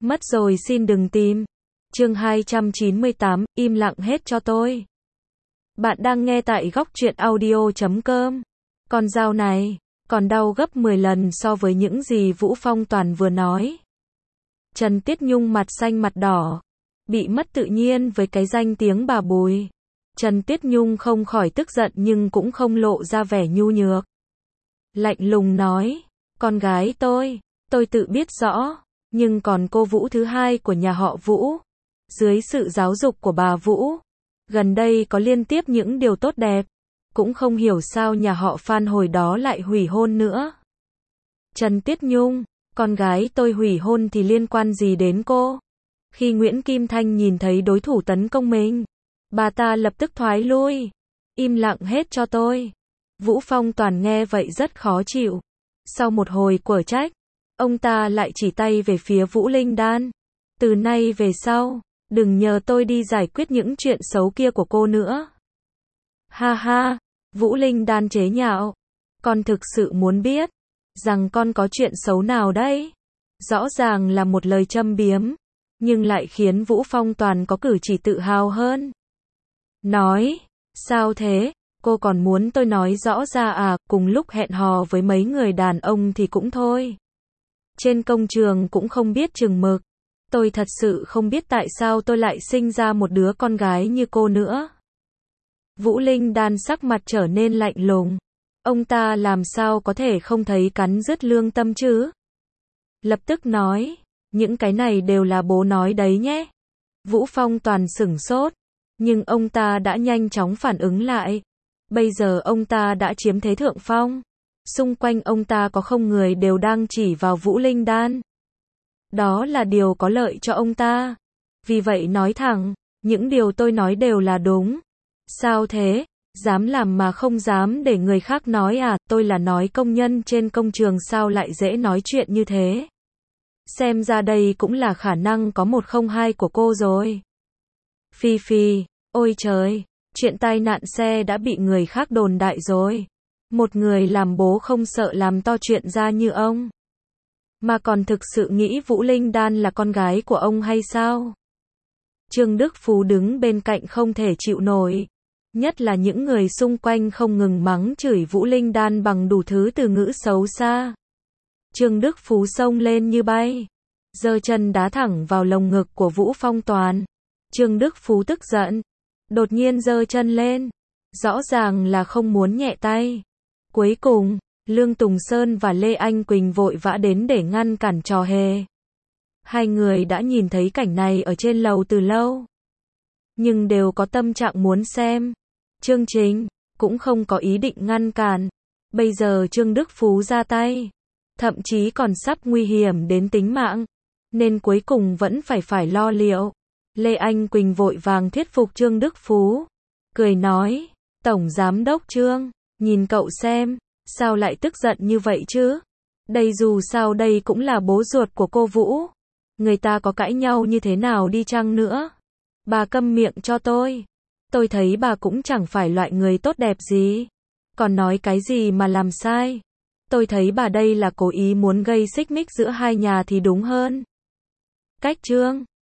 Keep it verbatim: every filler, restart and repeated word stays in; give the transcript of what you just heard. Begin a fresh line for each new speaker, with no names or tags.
Mất rồi xin đừng tìm. Chương hai trăm chín mươi tám, im lặng hết cho tôi. Bạn đang nghe tại góc truyện audio chấm com. Con dao này, còn đau gấp mười lần so với những gì Vũ Phong Toàn vừa nói. Trần Tiết Nhung mặt xanh mặt đỏ, bị mất tự nhiên với cái danh tiếng bà Bùi. Trần Tiết Nhung không khỏi tức giận nhưng cũng không lộ ra vẻ nhu nhược. Lạnh lùng nói, con gái tôi, tôi tự biết rõ, nhưng còn cô Vũ thứ hai của nhà họ Vũ. Dưới sự giáo dục của bà Vũ, gần đây có liên tiếp những điều tốt đẹp, cũng không hiểu sao nhà họ Phan hồi đó lại hủy hôn nữa. Trần Tiết Nhung, con gái tôi hủy hôn thì liên quan gì đến cô? Khi Nguyễn Kim Thanh nhìn thấy đối thủ tấn công mình, bà ta lập tức thoái lui. Im lặng hết cho tôi. Vũ Phong Toàn nghe vậy rất khó chịu. Sau một hồi quở trách, ông ta lại chỉ tay về phía Vũ Linh Đan. Từ nay về sau, đừng nhờ tôi đi giải quyết những chuyện xấu kia của cô nữa. Ha ha, Vũ Linh Đan chế nhạo. Con thực sự muốn biết rằng con có chuyện xấu nào đấy? Rõ ràng là một lời châm biếm, nhưng lại khiến Vũ Phong Toàn có cử chỉ tự hào hơn. Nói, sao thế? Cô còn muốn tôi nói rõ ra à? Cùng lúc hẹn hò với mấy người đàn ông thì cũng thôi. Trên công trường cũng không biết chừng mực. Tôi thật sự không biết tại sao tôi lại sinh ra một đứa con gái như cô nữa. Vũ Linh Đan sắc mặt trở nên lạnh lùng. Ông ta làm sao có thể không thấy cắn rứt lương tâm chứ? Lập tức nói, những cái này đều là bố nói đấy nhé. Vũ Phong Toàn sửng sốt, nhưng ông ta đã nhanh chóng phản ứng lại. Bây giờ ông ta đã chiếm thế thượng phong. Xung quanh ông ta có không người đều đang chỉ vào Vũ Linh Đan. Đó là điều có lợi cho ông ta. Vì vậy nói thẳng, những điều tôi nói đều là đúng. Sao thế? Dám làm mà không dám để người khác nói à? Tôi là nói công nhân trên công trường sao lại dễ nói chuyện như thế? Xem ra đây cũng là khả năng có một không hai của cô rồi. Phi Phi, ôi trời, chuyện tai nạn xe đã bị người khác đồn đại rồi. Một người làm bố không sợ làm to chuyện ra như ông, mà còn thực sự nghĩ Vũ Linh Đan là con gái của ông hay sao? Trương Đức Phú đứng bên cạnh không thể chịu nổi. Nhất là những người xung quanh không ngừng mắng chửi Vũ Linh Đan bằng đủ thứ từ ngữ xấu xa. Trương Đức Phú xông lên như bay, giơ chân đá thẳng vào lồng ngực của Vũ Phong Toàn. Trương Đức Phú tức giận, đột nhiên giơ chân lên, rõ ràng là không muốn nhẹ tay. Cuối cùng, Lương Tùng Sơn và Lê Anh Quỳnh vội vã đến để ngăn cản trò hề. Hai người đã nhìn thấy cảnh này ở trên lầu từ lâu, nhưng đều có tâm trạng muốn xem chương trình, cũng không có ý định ngăn cản. Bây giờ Trương Đức Phú ra tay, thậm chí còn sắp nguy hiểm đến tính mạng, nên cuối cùng vẫn phải phải lo liệu. Lê Anh Quỳnh vội vàng thuyết phục Trương Đức Phú, cười nói, Tổng Giám đốc Trương, nhìn cậu xem, sao lại tức giận như vậy chứ? Đây dù sao đây cũng là bố ruột của cô Vũ. Người ta có cãi nhau như thế nào đi chăng nữa? Bà câm miệng cho tôi. Tôi thấy bà cũng chẳng phải loại người tốt đẹp gì. Còn nói cái gì mà làm sai? Tôi thấy bà đây là cố ý muốn gây xích mích giữa hai nhà thì đúng hơn. Cách Trương